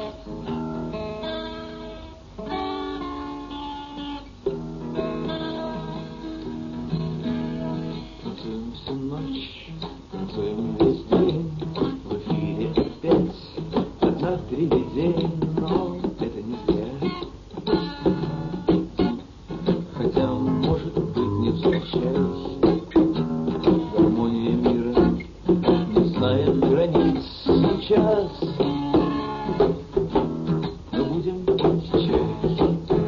Танцуем всю ночь, танцуем весь день, в эфире опять одна привидень, но это не зря. Хотя, может быть, невзначай, гармония мира не знает границ сейчас. Но будем пить чай.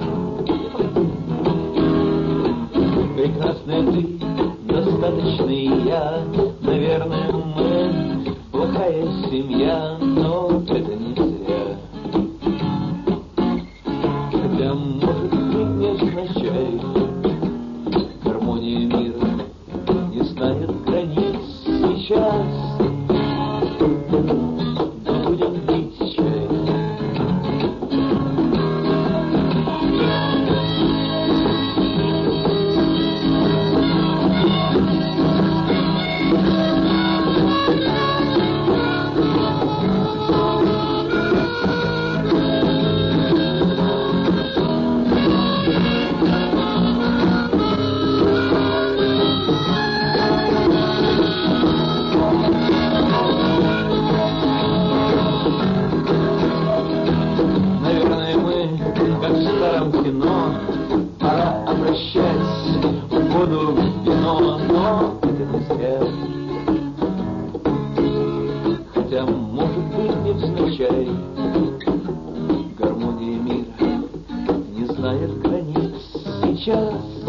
Прекрасная ты, достаточный я, наверное, мы плохая семья, но это не зря. Хотя, может быть, невзначай, гармония мира не знает границ сейчас. Но будем пить чай. Наверное, мы, как в старом кино, пора обращать воду в вино, но это не зря. Хотя, может быть, невзначай, гармония мира не знает границ сейчас.